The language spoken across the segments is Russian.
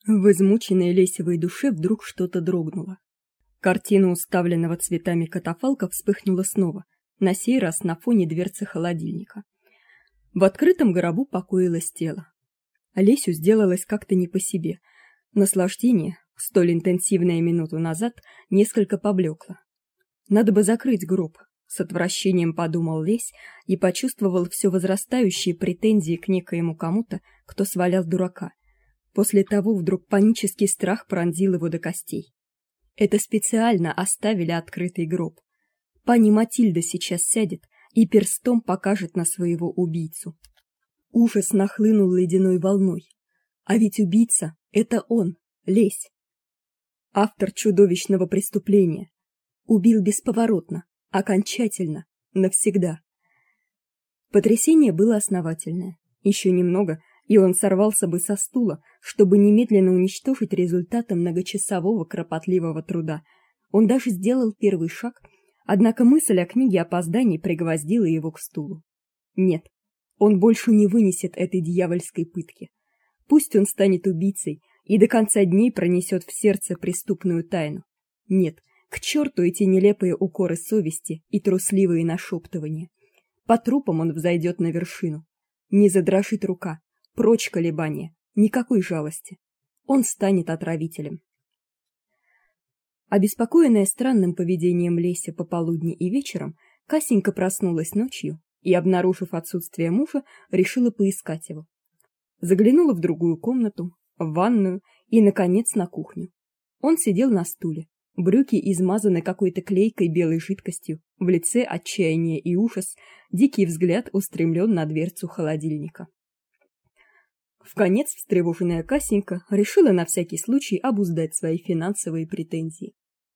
В измученной Лесевой душе вдруг что-то дрогнуло. Картина уставленного цветами катафалка вспыхнула снова, на сей раз на фоне дверцы холодильника. В открытом гробу покоилось тело. Лесю сделалось как-то не по себе. Наслаждение, столь интенсивное минуту назад, несколько поблекло. Надо бы закрыть гроб, с отвращением подумал Лесь и почувствовал все возрастающие претензии к некоему кому-то, кто свалял дурака. После того вдруг панический страх пронзил его до костей. Это специально оставили открытый гроб. Пани Матильда сейчас сядет и перстом покажет на своего убийцу. Ужас нахлынул ледяной волной. А ведь убийца — это он, Лесь. Автор чудовищного преступления. Убил бесповоротно, окончательно, навсегда. Потрясение было основательное. Еще немного, и он сорвался бы со стула, чтобы немедленно уничтожить результаты многочасового кропотливого труда. Он даже сделал первый шаг, однако мысль о книге опозданий пригвоздила его к стулу. Нет, он больше не вынесет этой дьявольской пытки. Пусть он станет убийцей и до конца дней пронесет в сердце преступную тайну. Нет, к черту эти нелепые укоры совести и трусливые нашептывания. По трупам он взойдет на вершину. Не задрожит рука. Прочь колебания, никакой жалости. Он станет отравителем. Обеспокоенная странным поведением Леся пополудни и вечером, Касенька проснулась ночью и, обнаружив отсутствие мужа, решила поискать его. Заглянула в другую комнату, в ванную и, наконец, на кухню. Он сидел на стуле, брюки измазаны какой-то клейкой белой жидкостью, в лице отчаяние и ужас, дикий взгляд устремлен на дверцу холодильника. Вконец встревоженная Касенька решила на всякий случай обуздать свои финансовые претензии.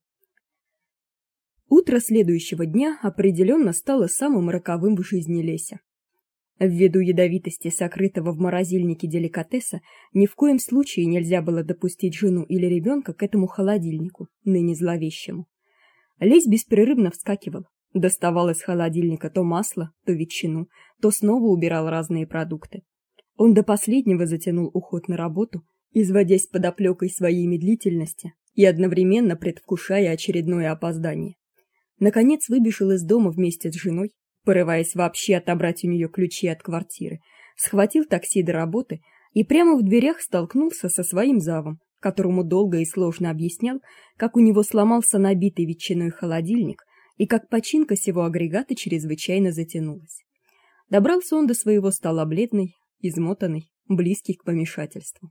Утро следующего дня определенно стало самым роковым в жизни Леся. Ввиду ядовитости сокрытого в морозильнике деликатеса ни в коем случае нельзя было допустить жену или ребенка к этому холодильнику, ныне зловещему. Лесь беспрерывно вскакивал, доставал из холодильника то масло, то ветчину, то снова убирал разные продукты. Он до последнего затянул уход на работу, изводясь подоплекой своей медлительности и одновременно предвкушая очередное опоздание. Наконец выбежал из дома вместе с женой, порываясь вообще отобрать у нее ключи от квартиры, схватил такси до работы и прямо в дверях столкнулся со своим завом, которому долго и сложно объяснял, как у него сломался набитый ветчиной холодильник и как починка сего агрегата чрезвычайно затянулась. Добрался он до своего стола бледный, измотанный, близкий к помешательству.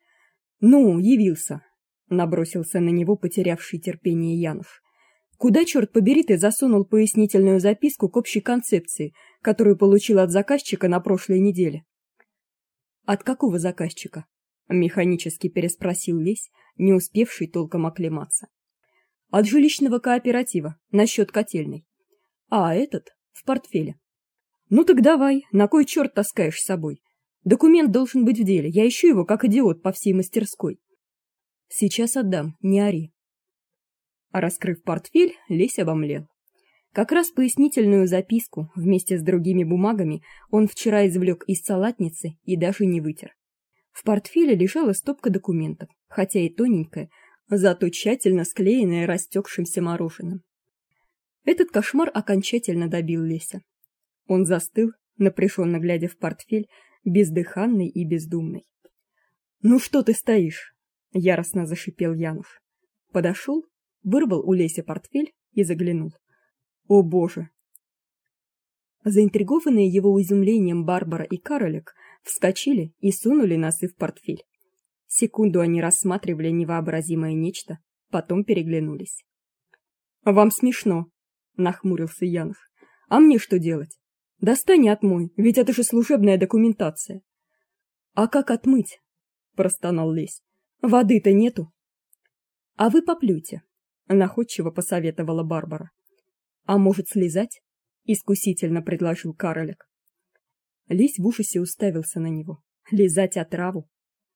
«Ну, явился!» — набросился на него потерявший терпение Януш. «Куда, черт побери, ты засунул пояснительную записку к общей концепции, которую получил от заказчика на прошлой неделе?» «От какого заказчика?» — механически переспросил Лесь, не успевший толком оклематься. «От жилищного кооператива, насчет котельной. А этот в портфеле». «Ну так давай, на кой черт таскаешь с собой? Документ должен быть в деле, я ищу его как идиот по всей мастерской». «Сейчас отдам, не ори». А раскрыв портфель, Лесь обомлел. Как раз пояснительную записку вместе с другими бумагами он вчера извлек из салатницы и даже не вытер. В портфеле лежала стопка документов, хотя и тоненькая, зато тщательно склеенная растекшимся мороженым. Этот кошмар окончательно добил Леся. Он застыл, напряженно глядя в портфель, бездыханный и бездумный. «Ну что ты стоишь?» — яростно зашипел Януш. Подошел, вырвал у Леся портфель и заглянул. «О боже!» Заинтригованные его изумлением Барбара и Каролек вскочили и сунули носы в портфель. Секунду они рассматривали невообразимое нечто, потом переглянулись. «Вам смешно», — нахмурился Януш. «А мне что делать? Достань и отмой, ведь это же служебная документация». «А как отмыть?» — простонал Лесь. «Воды-то нету». «А вы поплюйте», — находчиво посоветовала Барбара. «А может, слезать?» — искусительно предложил Каролек. Лесь в ужасе уставился на него. Лизать отраву?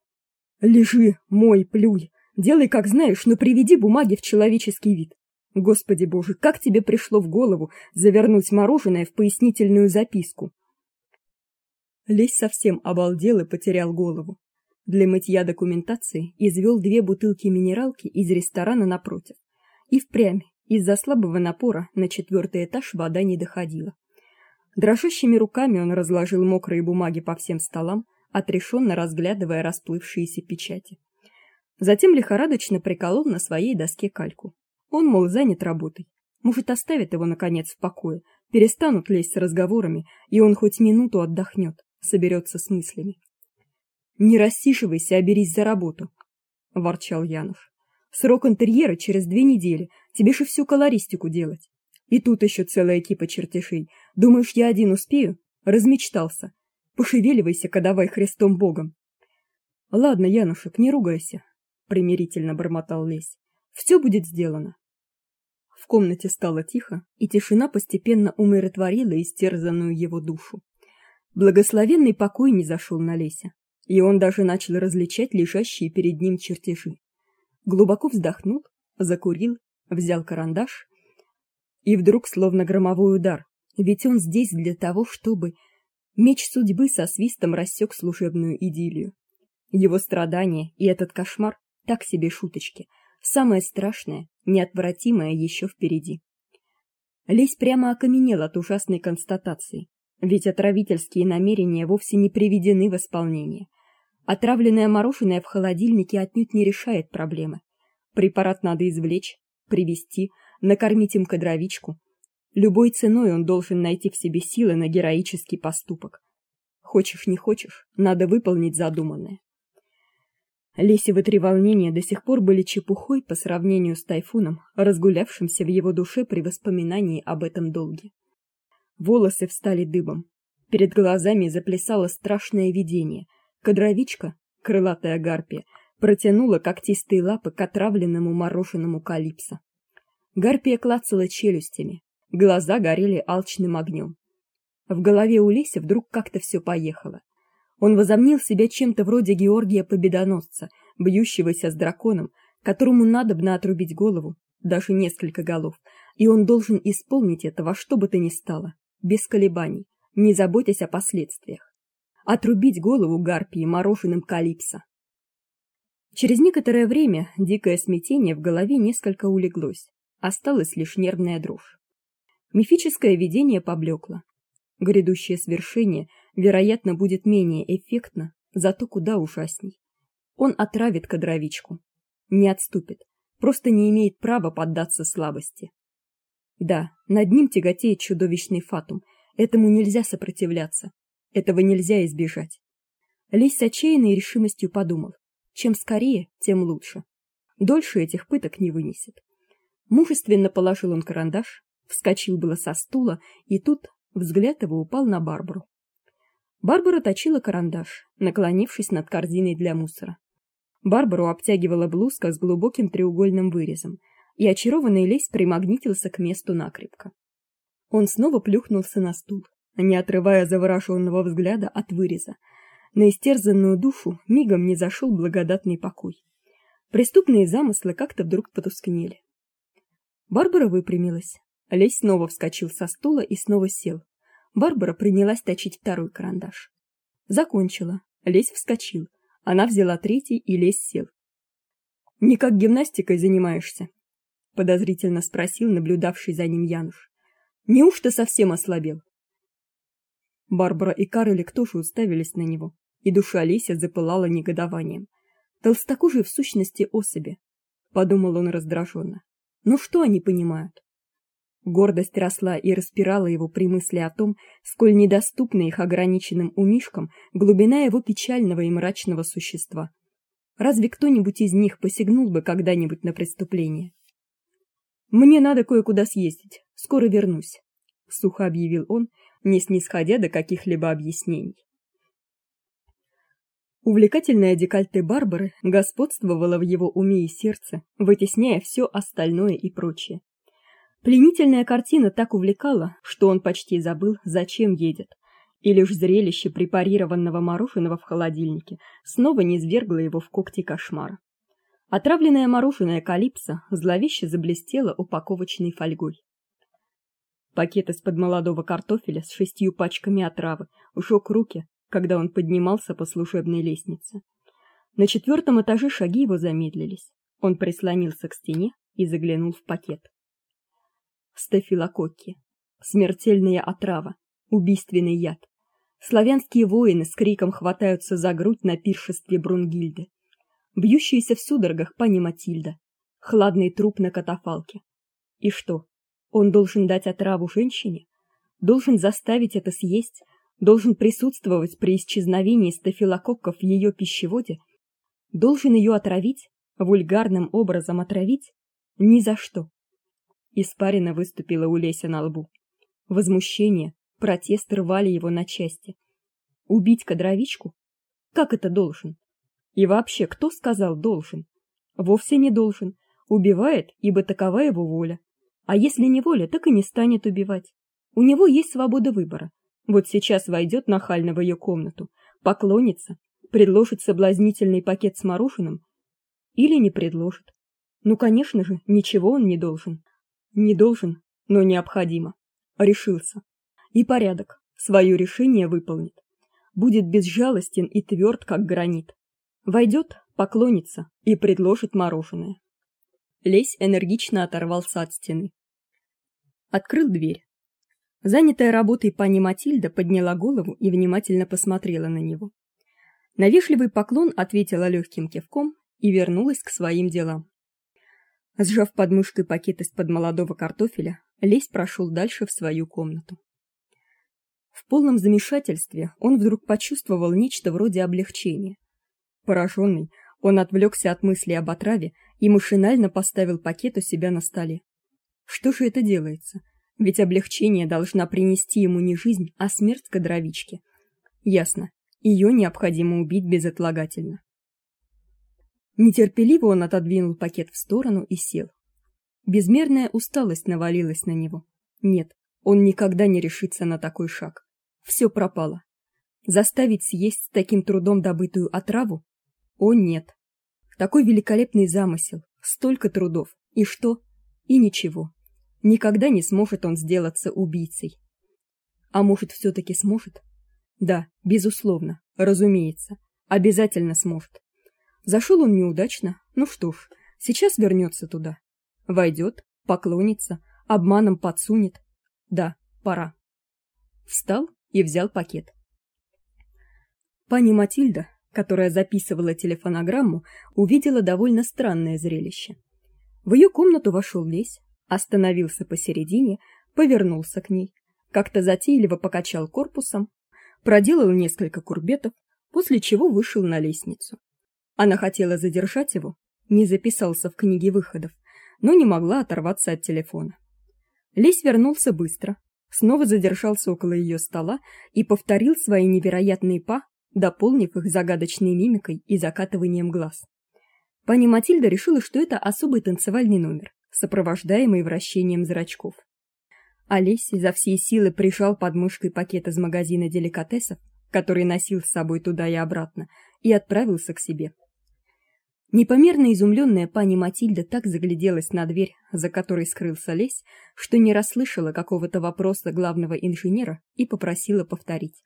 «Лежи, мой, плюй, делай как знаешь, но приведи бумаги в человеческий вид. Господи боже, как тебе пришло в голову завернуть мороженое в пояснительную записку?» Лесь совсем обалдел и потерял голову. Для мытья документации извёл 2 бутылки минералки из ресторана напротив. И впрямь, из-за слабого напора на 4-й этаж вода не доходила. Дрожащими руками он разложил мокрые бумаги по всем столам, отрешенно разглядывая расплывшиеся печати. Затем лихорадочно приколол на своей доске кальку. Он, мол, занят работой. Может, оставит его наконец в покое, перестанут лезть с разговорами, и он хоть минуту отдохнет, соберется с мыслями. Не рассиживайся, а берись за работу, ворчал Янов. Срок интерьера через 2 недели. Тебе же всю колористику делать. И тут еще целая кипа чертежей. Думаешь, я один успею? Размечтался. Пошевеливайся-ка давай Христом Богом. Ладно, Янушек, не ругайся, примирительно бормотал Лесь. Все будет сделано. В комнате стало тихо, и тишина постепенно умиротворила истерзанную его душу. Благословенный покой низошел на Леся, и он даже начал различать лежащие перед ним чертежи. Глубоко вздохнул, закурил, взял карандаш, и вдруг словно громовой удар, ведь он здесь для того, чтобы меч судьбы со свистом рассек служебную идиллию. Его страдания и этот кошмар так себе шуточки. Самое страшное, неотвратимое еще впереди. Лесь прямо окаменел от ужасной констатации, ведь отравительские намерения вовсе не приведены в исполнение. Отравленное мороженое в холодильнике отнюдь не решает проблемы. Препарат надо извлечь, привезти, накормить им кадровичку. Любой ценой он должен найти в себе силы на героический поступок. Хочешь не хочешь, надо выполнить задуманное. Лесевы треволнения до сих пор были чепухой по сравнению с тайфуном, разгулявшимся в его душе при воспоминании об этом долге. Волосы встали дыбом. Перед глазами заплясало страшное видение. Кадровичка, крылатая гарпия, протянула когтистые лапы к отравленному мороженому Калипсо. Гарпия клацала челюстями, глаза горели алчным огнем. В голове у Леся вдруг как-то все поехало. Он возомнил себя чем-то вроде Георгия Победоносца, бьющегося с драконом, которому надобно отрубить голову, даже несколько голов, и он должен исполнить это во что бы то ни стало, без колебаний, не заботясь о последствиях. Отрубить голову гарпии мороженым Калипсо. Через некоторое время дикое смятение в голове несколько улеглось, осталась лишь нервная дрожь. Мифическое видение поблекло. Грядущее свершение, вероятно, будет менее эффектно, зато куда ужасней. Он отравит кадровичку. Не отступит, просто не имеет права поддаться слабости. Да, над ним тяготеет чудовищный фатум, этому нельзя сопротивляться, этого нельзя избежать. Лесь с отчаянной решимостью подумал, чем скорее, тем лучше. Дольше этих пыток не вынесет. Мужественно положил он карандаш, вскочил было со стула, и тут взгляд его упал на Барбару. Барбара точила карандаш, наклонившись над корзиной для мусора. Барбару обтягивала блузка с глубоким треугольным вырезом, и очарованный Лесь примагнитился к месту накрепко. Он снова плюхнулся на стул, не отрывая завороженного взгляда от выреза. На истерзанную душу мигом низошел благодатный покой. Преступные замыслы как-то вдруг потускнели. Барбара выпрямилась. Лесь снова вскочил со стула и снова сел. Барбара принялась точить второй карандаш. Закончила. Лесь вскочил. Она взяла третий, и Лесь сел. «Никак гимнастикой занимаешься?» — подозрительно спросил наблюдавший за ним Януш. «Неужто совсем ослабел?» Барбара и Карлик тоже уставились на него, и душа Леся запылала негодованием. Толстокожие в сущности особи, подумал он раздраженно. Ну что они понимают? Гордость росла и распирала его при мысли о том, сколь недоступна их ограниченным умишкам глубина его печального и мрачного существа. Разве кто-нибудь из них посягнул бы когда-нибудь на преступление? Мне надо кое-куда съездить, скоро вернусь, сухо объявил он, не снисходя до каких-либо объяснений. Увлекательное декольте Барбары господствовало в его уме и сердце, вытесняя все остальное и прочее. Пленительная картина так увлекала, что он почти забыл, зачем едет, и лишь зрелище препарированного мороженого в холодильнике снова низвергло его в когти кошмара. Отравленное мороженое Калипсо зловеще заблестело упаковочной фольгой. Пакет из-под молодого картофеля с 6 пачками отравы жёг руки, когда он поднимался по служебной лестнице. На 4-м этаже шаги его замедлились. Он прислонился к стене и заглянул в пакет. Стафилококки. Смертельная отрава, убийственный яд. Славянские воины с криком хватаются за грудь на пиршестве Брунгильды. Бьющаяся в судорогах пани Матильда. Хладный труп на катафалке. И что? Он должен дать отраву женщине? Должен заставить это съесть? Должен присутствовать при исчезновении стафилококков в ее пищеводе? Должен ее отравить? Вульгарным образом отравить? Ни за что. Испарина выступила у Леся на лбу. Возмущение, протест рвали его на части. Убить кадровичку? Как это должен? И вообще, кто сказал должен? Вовсе не должен. Убивает, ибо такова его воля. А если не воля, так и не станет убивать. У него есть свобода выбора. Вот сейчас войдет нахально в ее комнату, поклонится, предложит соблазнительный пакет с мороженым или не предложит. Ну, конечно же, ничего он не должен. Не должен, но необходимо. Решился. И порядок. Свое решение выполнит. Будет безжалостен и тверд, как гранит. Войдет, поклонится и предложит мороженое. Лесь энергично оторвался от стены. Открыл дверь. Занятая работой пани Матильда подняла голову и внимательно посмотрела на него. На вежливый поклон ответила легким кивком и вернулась к своим делам. Сжав под мышкой пакет из-под молодого картофеля, Лесь прошел дальше в свою комнату. В полном замешательстве он вдруг почувствовал нечто вроде облегчения. Пораженный, он отвлекся от мысли об отраве и машинально поставил пакет у себя на столе. Что же это делается? Ведь облегчение должна принести ему не жизнь, а смерть кадровички. Ясно, ее необходимо убить безотлагательно. Нетерпеливо он отодвинул пакет в сторону и сел. Безмерная усталость навалилась на него. Нет, он никогда не решится на такой шаг. Все пропало. Заставить съесть с таким трудом добытую отраву? О нет. Такой великолепный замысел, столько трудов. И что? И ничего. Никогда не сможет он сделаться убийцей. А может, все-таки сможет? Да, безусловно, разумеется, обязательно сможет. Зашел он неудачно, ну что ж, сейчас вернется туда. Войдет, поклонится, обманом подсунет. Да, пора. Встал и взял пакет. Пани Матильда, которая записывала телефонограмму, увидела довольно странное зрелище. В ее комнату вошел Лесь, остановился посередине, повернулся к ней, как-то затейливо покачал корпусом, проделал несколько курбетов, после чего вышел на лестницу. Она хотела задержать его, не записался в книге выходов, но не могла оторваться от телефона. Лесь вернулся быстро, снова задержался около ее стола и повторил свои невероятные па, дополнив их загадочной мимикой и закатыванием глаз. Пани Матильда решила, что это особый танцевальный номер, сопровождаемый вращением зрачков. Лесь изо всей силы прижал под мышкой пакет из магазина деликатесов, который носил с собой туда и обратно, и отправился к себе. Непомерно изумленная пани Матильда так загляделась на дверь, за которой скрылся Лесь, что не расслышала какого-то вопроса главного инженера и попросила повторить.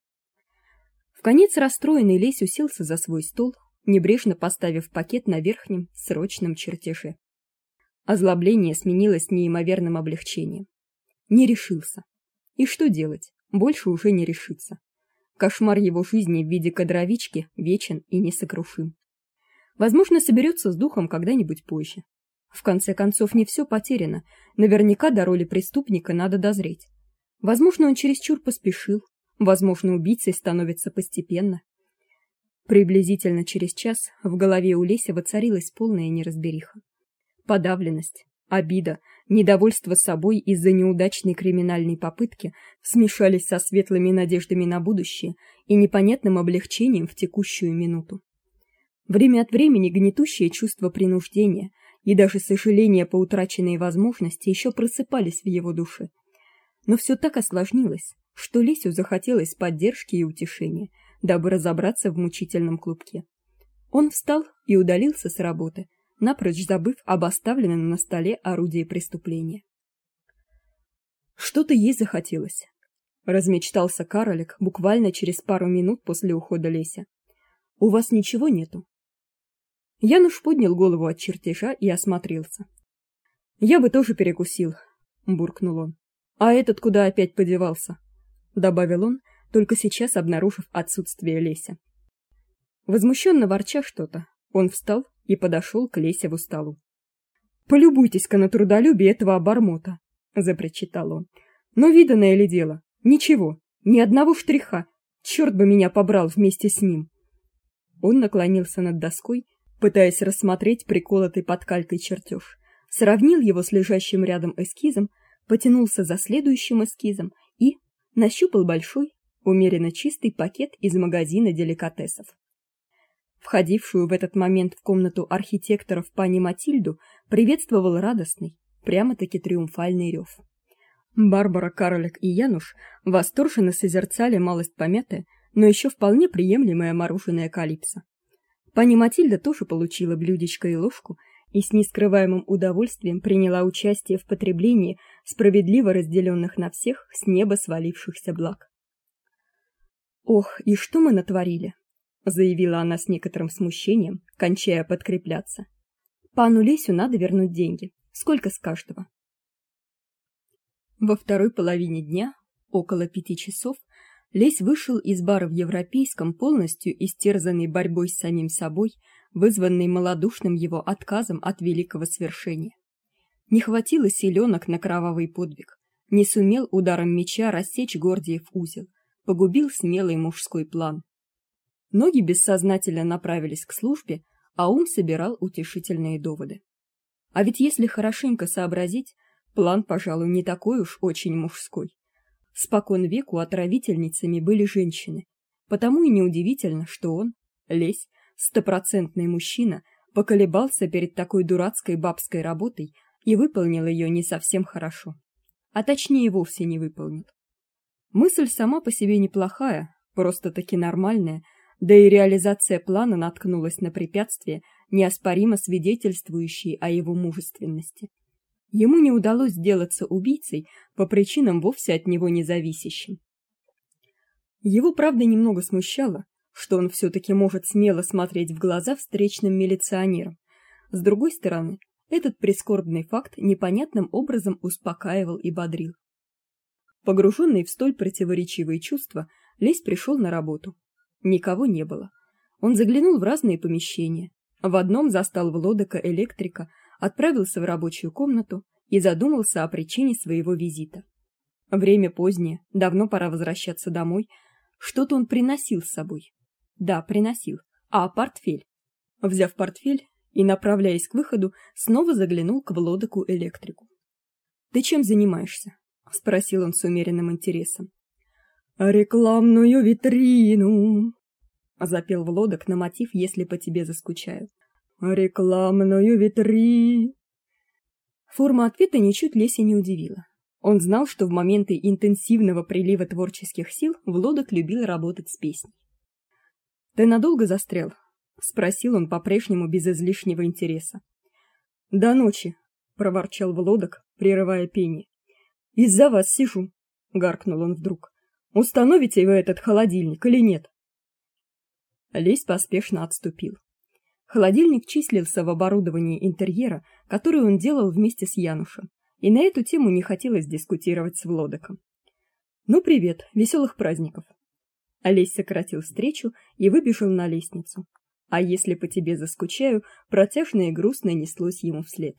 Вконец расстроенный Лесь уселся за свой стол, небрежно поставив пакет на верхнем срочном чертеже. Озлобление сменилось неимоверным облегчением. Не решился. И что делать? Больше уже не решится. Кошмар его жизни в виде кадровички вечен и несокрушим. Возможно, соберется с духом когда-нибудь позже. В конце концов, не все потеряно. Наверняка до роли преступника надо дозреть. Возможно, он чересчур поспешил. Возможно, убийцей становится постепенно. Приблизительно через час в голове у Леся воцарилась полная неразбериха. Подавленность, обида, недовольство собой из-за неудачной криминальной попытки смешались со светлыми надеждами на будущее и непонятным облегчением в текущую минуту. Время от времени гнетущее чувство принуждения и даже сожаление по утраченной возможности еще просыпались в его душе. Но все так осложнилось, что Лесю захотелось поддержки и утешения, дабы разобраться в мучительном клубке. Он встал и удалился с работы, напрочь забыв об оставленном на столе орудии преступления. Что-то ей захотелось. Размечтался Каролик буквально через пару минут после ухода Леся. У вас ничего нету? Януш поднял голову от чертежа и осмотрелся. Я бы тоже перекусил, буркнул он. А этот куда опять подевался? Добавил он, только сейчас обнаружив отсутствие Леся. Возмущенно ворча что-то, он встал и подошел к Лесеву столу. Полюбуйтесь-ка на трудолюбие этого обормота, запричитал он. Но виданное ли дело? Ничего, ни одного штриха. Черт бы меня побрал вместе с ним. Он наклонился над доской, пытаясь рассмотреть приколотый под калькой чертеж, сравнил его с лежащим рядом эскизом, потянулся за следующим эскизом и нащупал большой, умеренно чистый пакет из магазина деликатесов. Входившую в этот момент в комнату архитекторов пани Матильду приветствовал радостный, прямо-таки триумфальный рев. Барбара, Карлик и Януш восторженно созерцали малость помятое, но еще вполне приемлемое мороженое Калипсо. Пани Матильда тоже получила блюдечко и ложку и с нескрываемым удовольствием приняла участие в потреблении справедливо разделенных на всех с неба свалившихся благ. «Ох, и что мы натворили!» — заявила она с некоторым смущением, кончая подкрепляться. «Пану Лесю надо вернуть деньги. Сколько с каждого?» Во второй половине дня, около 5 часов, Лесь вышел из бара в Европейском, полностью истерзанный борьбой с самим собой, вызванной малодушным его отказом от великого свершения. Не хватило силенок на кровавый подвиг, не сумел ударом меча рассечь Гордиев узел, погубил смелый мужской план. Ноги бессознательно направились к службе, а ум собирал утешительные доводы. А ведь если хорошенько сообразить, план, пожалуй, не такой уж очень мужской. Спокон веку отравительницами были женщины, потому и неудивительно, что он, Лесь, стопроцентный мужчина, поколебался перед такой дурацкой бабской работой и выполнил ее не совсем хорошо. А точнее вовсе не выполнил. Мысль сама по себе неплохая, просто-таки нормальная, да и реализация плана наткнулась на препятствия, неоспоримо свидетельствующие о его мужественности. Ему не удалось сделаться убийцей по причинам вовсе от него не зависящим. Его, правда, немного смущало, что он все-таки может смело смотреть в глаза встречным милиционерам. С другой стороны, этот прискорбный факт непонятным образом успокаивал и бодрил. Погруженный в столь противоречивые чувства, Лесь пришел на работу. Никого не было. Он заглянул в разные помещения. В одном застал Влодека электрика, отправился в рабочую комнату и задумался о причине своего визита. Время позднее, давно пора возвращаться домой. Что-то он приносил с собой. Да, приносил. А портфель? Взяв портфель и направляясь к выходу, снова заглянул к Влодеку электрику. «Ты чем занимаешься?» — спросил он с умеренным интересом. «Рекламную витрину!» — запел Влодек на мотив «Если по тебе заскучаю». «Рекламную витрину!» Форма ответа ничуть Леся не удивила. Он знал, что в моменты интенсивного прилива творческих сил Влодек любил работать с песней. «Ты надолго застрял?» — спросил он по-прежнему без излишнего интереса. «До ночи», — проворчал Влодек, прерывая пение. «Из-за вас сижу», — гаркнул он вдруг. «Установите вы этот холодильник или нет?» Лесь поспешно отступил. Холодильник числился в оборудовании интерьера, которое он делал вместе с Янушем, и на эту тему не хотелось дискутировать с Влодеком. «Ну, привет, веселых праздников!» Лесь сократил встречу и выбежал на лестницу. «А если по тебе заскучаю», протяжно и грустно неслось ему вслед.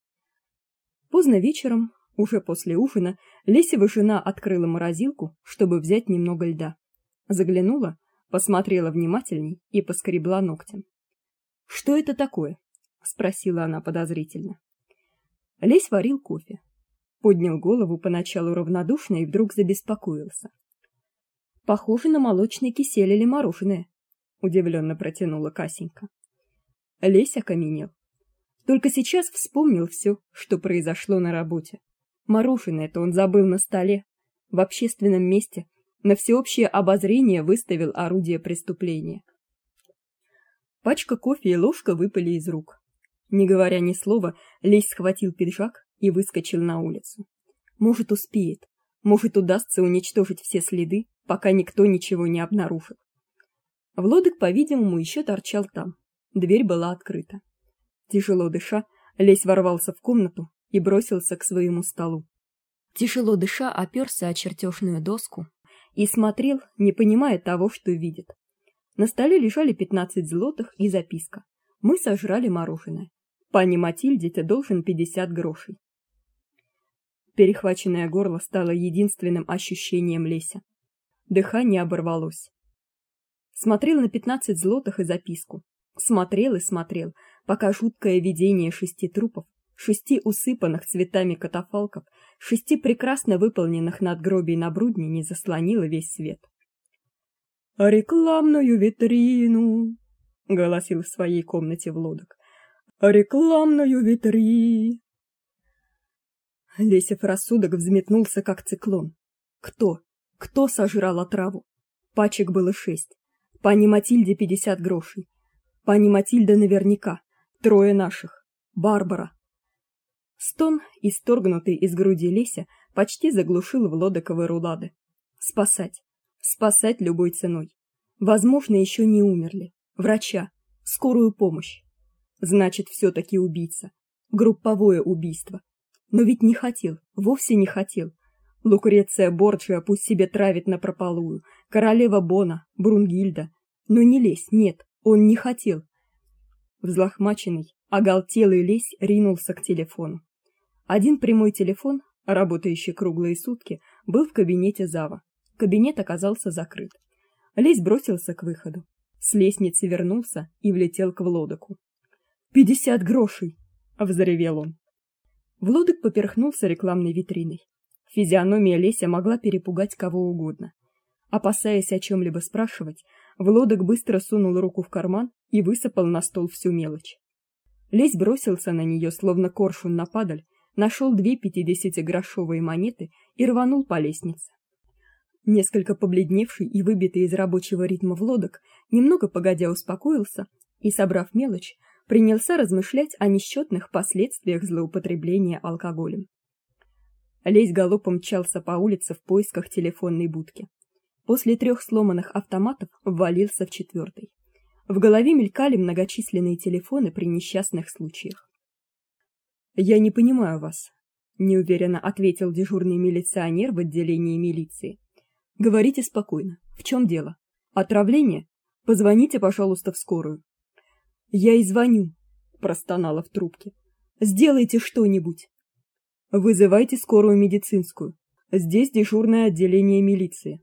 Поздно вечером, уже после ужина, Лесева жена открыла морозилку, чтобы взять немного льда. Заглянула, посмотрела внимательней и поскребла ногтем. «Что это такое?» — спросила она подозрительно. Лесь варил кофе. Поднял голову поначалу равнодушно и вдруг забеспокоился. «Похоже на молочный кисель или мороженое», — удивленно протянула Касенька. Лесь окаменел. Только сейчас вспомнил все, что произошло на работе. Мороженое-то он забыл на столе, в общественном месте, на всеобщее обозрение выставил орудие преступления. Пачка кофе и ложка выпали из рук. Не говоря ни слова, Лесь схватил пиджак и выскочил на улицу. Может, успеет, может, удастся уничтожить все следы, пока никто ничего не обнаружит. Влодек, по-видимому, еще торчал там. Дверь была открыта. Тяжело дыша, Лесь ворвался в комнату и бросился к своему столу. Тяжело дыша, оперся о чертежную доску и смотрел, не понимая того, что видит. На столе лежали 15 злотых и записка: «Мы сожрали мороженое. Пане Матильде ты должен 50 грошей». Перехваченное горло стало единственным ощущением Леся. Дыхание оборвалось. Смотрел на 15 злотых и записку. Смотрел и смотрел, пока жуткое видение 6 трупов, 6 усыпанных цветами катафалков, 6 прекрасно выполненных надгробий на Брудне не заслонило весь свет. «Рекламную витрину!» — голосил в своей комнате Влодок. «Рекламную витрину!» Лесев рассудок взметнулся, как циклон. Кто сожрал отраву? Пачек было 6. Пани Матильде 50 грошей. Пани Матильда наверняка. 3 наших. Барбара. Стон, исторгнутый из груди Леся, почти заглушил Влодоковы рулады. Спасать. Спасать любой ценой. Возможно, еще не умерли. Врача. Скорую помощь. Значит, все-таки убийца. Групповое убийство. Но ведь не хотел, вовсе не хотел. Лукреция Борджиа пусть себе травит напропалую, королева Бона, Брунгильда. Но не Лесь, нет, он не хотел. Взлохмаченный, оголтелый Лесь ринулся к телефону. Один прямой телефон, работающий круглые сутки, был в кабинете зава. Кабинет оказался закрыт. Лесь бросился к выходу. С лестницы вернулся и влетел к Влодоку. 50 грошей! — взревел он. Влодок поперхнулся рекламной витриной. Физиономия Леся могла перепугать кого угодно. Опасаясь о чем-либо спрашивать, Влодок быстро сунул руку в карман и высыпал на стол всю мелочь. Лесь бросился на нее, словно коршун на падаль, нашел 2 50-грошовые монеты и рванул по лестнице. Несколько побледневший и выбитый из рабочего ритма Влодок немного погодя успокоился и, собрав мелочь, принялся размышлять о несчетных последствиях злоупотребления алкоголем. Лесь галопом мчался по улице в поисках телефонной будки. После 3 сломанных автоматов ввалился в 4-й. В голове мелькали многочисленные телефоны при несчастных случаях. «Я не понимаю вас», — неуверенно ответил дежурный милиционер в отделении милиции. «Говорите спокойно. В чем дело? Отравление? Позвоните, пожалуйста, в скорую». «Я и звоню», — простонала в трубке. «Сделайте что-нибудь». «Вызывайте скорую медицинскую. Здесь дежурное отделение милиции».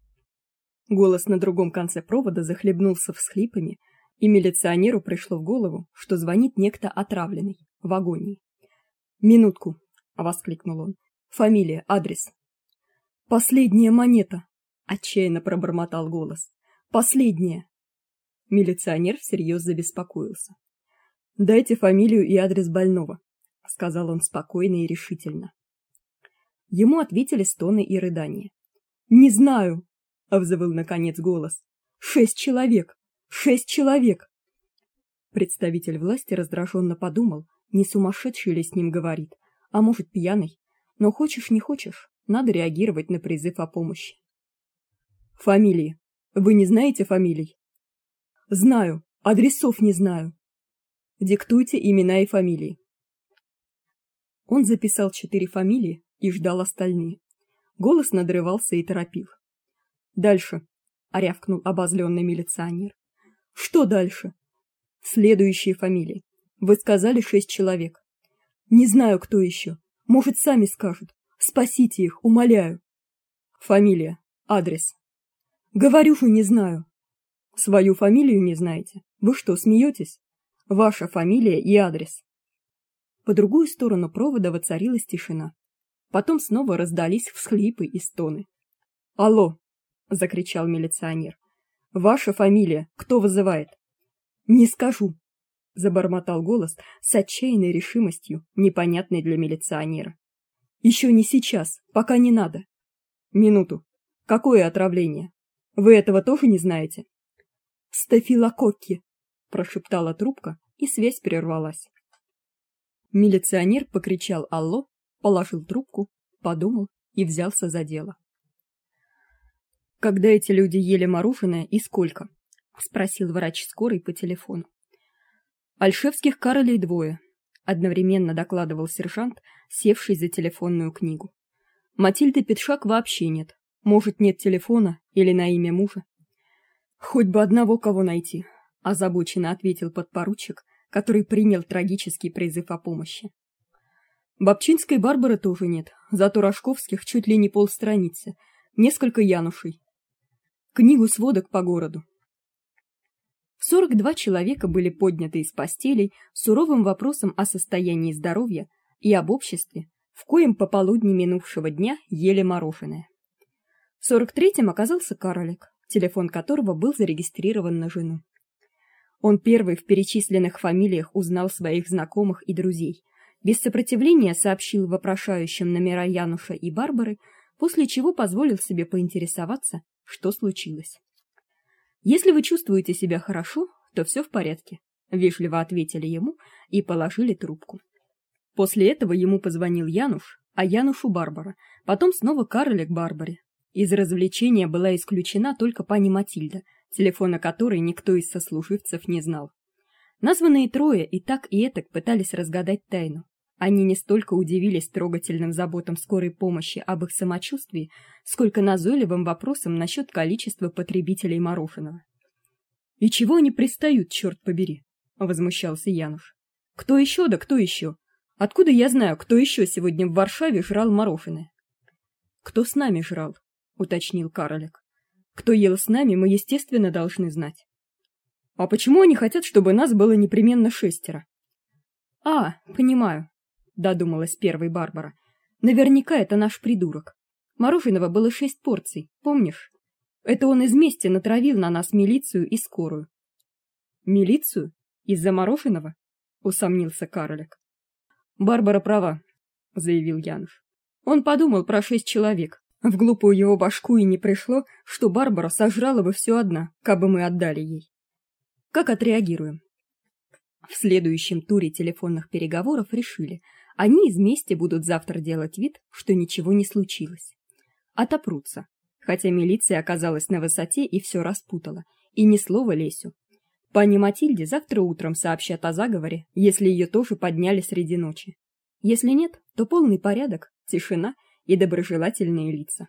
Голос на другом конце провода захлебнулся всхлипами, и милиционеру пришло в голову, что звонит некто отравленный, в агонии. «Минутку», — воскликнул он. «Фамилия, адрес». «Последняя монета», — отчаянно пробормотал голос. «Последняя». Милиционер всерьез забеспокоился. «Дайте фамилию и адрес больного», — сказал он спокойно и решительно. Ему ответили стоны и рыдания. «Не знаю», — взвыл наконец голос. 6 человек! 6 человек!» Представитель власти раздраженно подумал, не сумасшедший ли с ним говорит, а может пьяный, но хочешь не хочешь, надо реагировать на призыв о помощи. «Фамилии. Вы не знаете фамилий?» «Знаю. Адресов не знаю». «Диктуйте имена и фамилии». Он записал 4 фамилии и ждал остальные. Голос надрывался и торопил. «Дальше», — рявкнул обозленный милиционер. «Что дальше?» «Следующие фамилии. Вы сказали 6 человек». «Не знаю, кто еще. Может, сами скажут. Спасите их, умоляю». «Фамилия. Адрес». «Говорю же, не знаю». «Свою фамилию не знаете? Вы что, смеетесь? Ваша фамилия и адрес». По другую сторону провода воцарилась тишина. Потом снова раздались всхлипы и стоны. «Алло!» — закричал милиционер. «Ваша фамилия? Кто вызывает?» «Не скажу», — забормотал голос с отчаянной решимостью, непонятной для милиционера. «Еще не сейчас, пока не надо». «Минуту. Какое отравление? Вы этого тоже не знаете?» «Стафилококки», — прошептала трубка, и связь прервалась. Милиционер покричал «Алло», положил трубку, подумал и взялся за дело. «Когда эти люди ели мороженое и сколько?» — спросил врач скорой по телефону. Ольшевских Каролей двое, одновременно докладывал сержант, севший за телефонную книгу. Матильды Петшак вообще нет. Может, нет телефона или на имя мужа. Хоть бы одного кого найти, озабоченно ответил подпоручик, который принял трагический призыв о помощи. Бабчинской Барбары тоже нет, зато Рожковских чуть ли не полстраницы, несколько Янушей. Книгу сводок по городу. 42 человека были подняты из постелей с суровым вопросом о состоянии здоровья и об обществе, в коем пополудни минувшего дня ели мороженое. 43-м оказался Каролик, телефон которого был зарегистрирован на жену. Он первый в перечисленных фамилиях узнал своих знакомых и друзей, без сопротивления сообщил вопрошающим номера Януша и Барбары, после чего позволил себе поинтересоваться, что случилось. Если вы чувствуете себя хорошо, то все в порядке, вежливо ответили ему и положили трубку. После этого ему позвонил Януш, а Янушу Барбара, потом снова Каролик Барбаре. Из развлечения была исключена только пани Матильда, телефона которой никто из сослуживцев не знал. Названные трое и так и этак пытались разгадать тайну. Они не столько удивились трогательным заботам скорой помощи об их самочувствии, сколько назойливым вопросам насчет количества потребителей мороженого. «И чего они пристают, черт побери?» — возмущался Януш. «Кто еще, да кто еще? Откуда я знаю, кто еще сегодня в Варшаве жрал мороженое?» «Кто с нами жрал?» — уточнил Каролик. «Кто ел с нами, мы, естественно, должны знать». «А почему они хотят, чтобы нас было непременно 6? «А, понимаю», — додумалась первой Барбара. «Наверняка это наш придурок. Мороженого было 6 порций, помнишь? Это он из мести натравил на нас милицию и скорую». «Милицию? Из-за мороженого?» — усомнился Каролик. «Барбара права», — заявил Януш. «Он подумал про 6 человек. В глупую его башку и не пришло, что Барбара сожрала бы все одна, кабы мы отдали ей. Как отреагируем?» В следующем туре телефонных переговоров решили, они из мести будут завтра делать вид, что ничего не случилось. Отопрутся, хотя милиция оказалась на высоте и все распутала, и ни слова Лесю. Пани Матильде завтра утром сообщат о заговоре, если ее тоже подняли среди ночи. Если нет, то полный порядок, тишина и доброжелательные лица.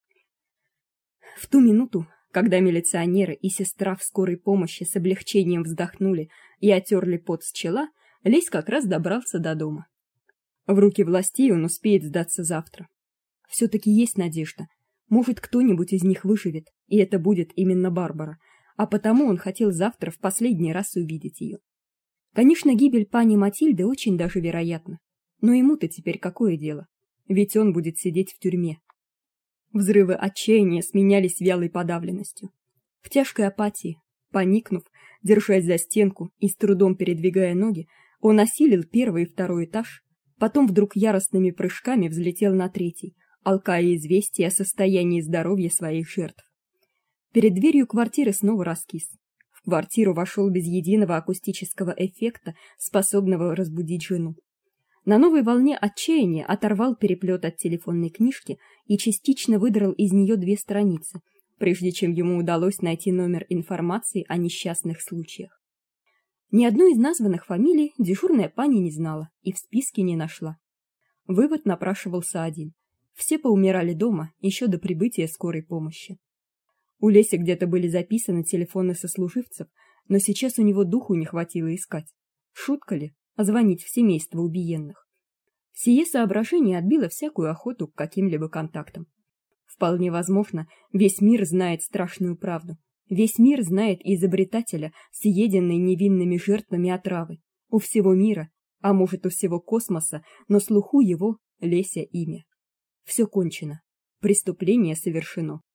В ту минуту, когда милиционеры и сестра в скорой помощи с облегчением вздохнули и отерли пот с чела, Лесь как раз добрался до дома. В руки властей он успеет сдаться завтра. Все-таки есть надежда. Может, кто-нибудь из них выживет, и это будет именно Барбара, а потому он хотел завтра в последний раз увидеть ее. Конечно, гибель пани Матильды очень даже вероятна, но ему-то теперь какое дело? Ведь он будет сидеть в тюрьме. Взрывы отчаяния сменялись вялой подавленностью. В тяжкой апатии, поникнув, держась за стенку и с трудом передвигая ноги, он осилил первый и второй этаж, потом вдруг яростными прыжками взлетел на третий, алкая известие о состоянии здоровья своих жертв. Перед дверью квартиры снова раскис. В квартиру вошел без единого акустического эффекта, способного разбудить жену. На новой волне отчаяния оторвал переплет от телефонной книжки и частично выдрал из нее 2 страницы, прежде чем ему удалось найти номер информации о несчастных случаях. Ни одной из названных фамилий дежурная пани не знала и в списке не нашла. Вывод напрашивался один: все поумирали дома еще до прибытия скорой помощи. У Леси где-то были записаны телефоны сослуживцев, но сейчас у него духу не хватило искать. Шутка ли звонить в семейство убиенных? Сие соображение отбило всякую охоту к каким-либо контактам. Вполне возможно, весь мир знает страшную правду. Весь мир знает изобретателя, съеденной невинными жертвами отравы. У всего мира, а может, у всего космоса, на слуху его Леся имя. Все кончено. Преступление совершено.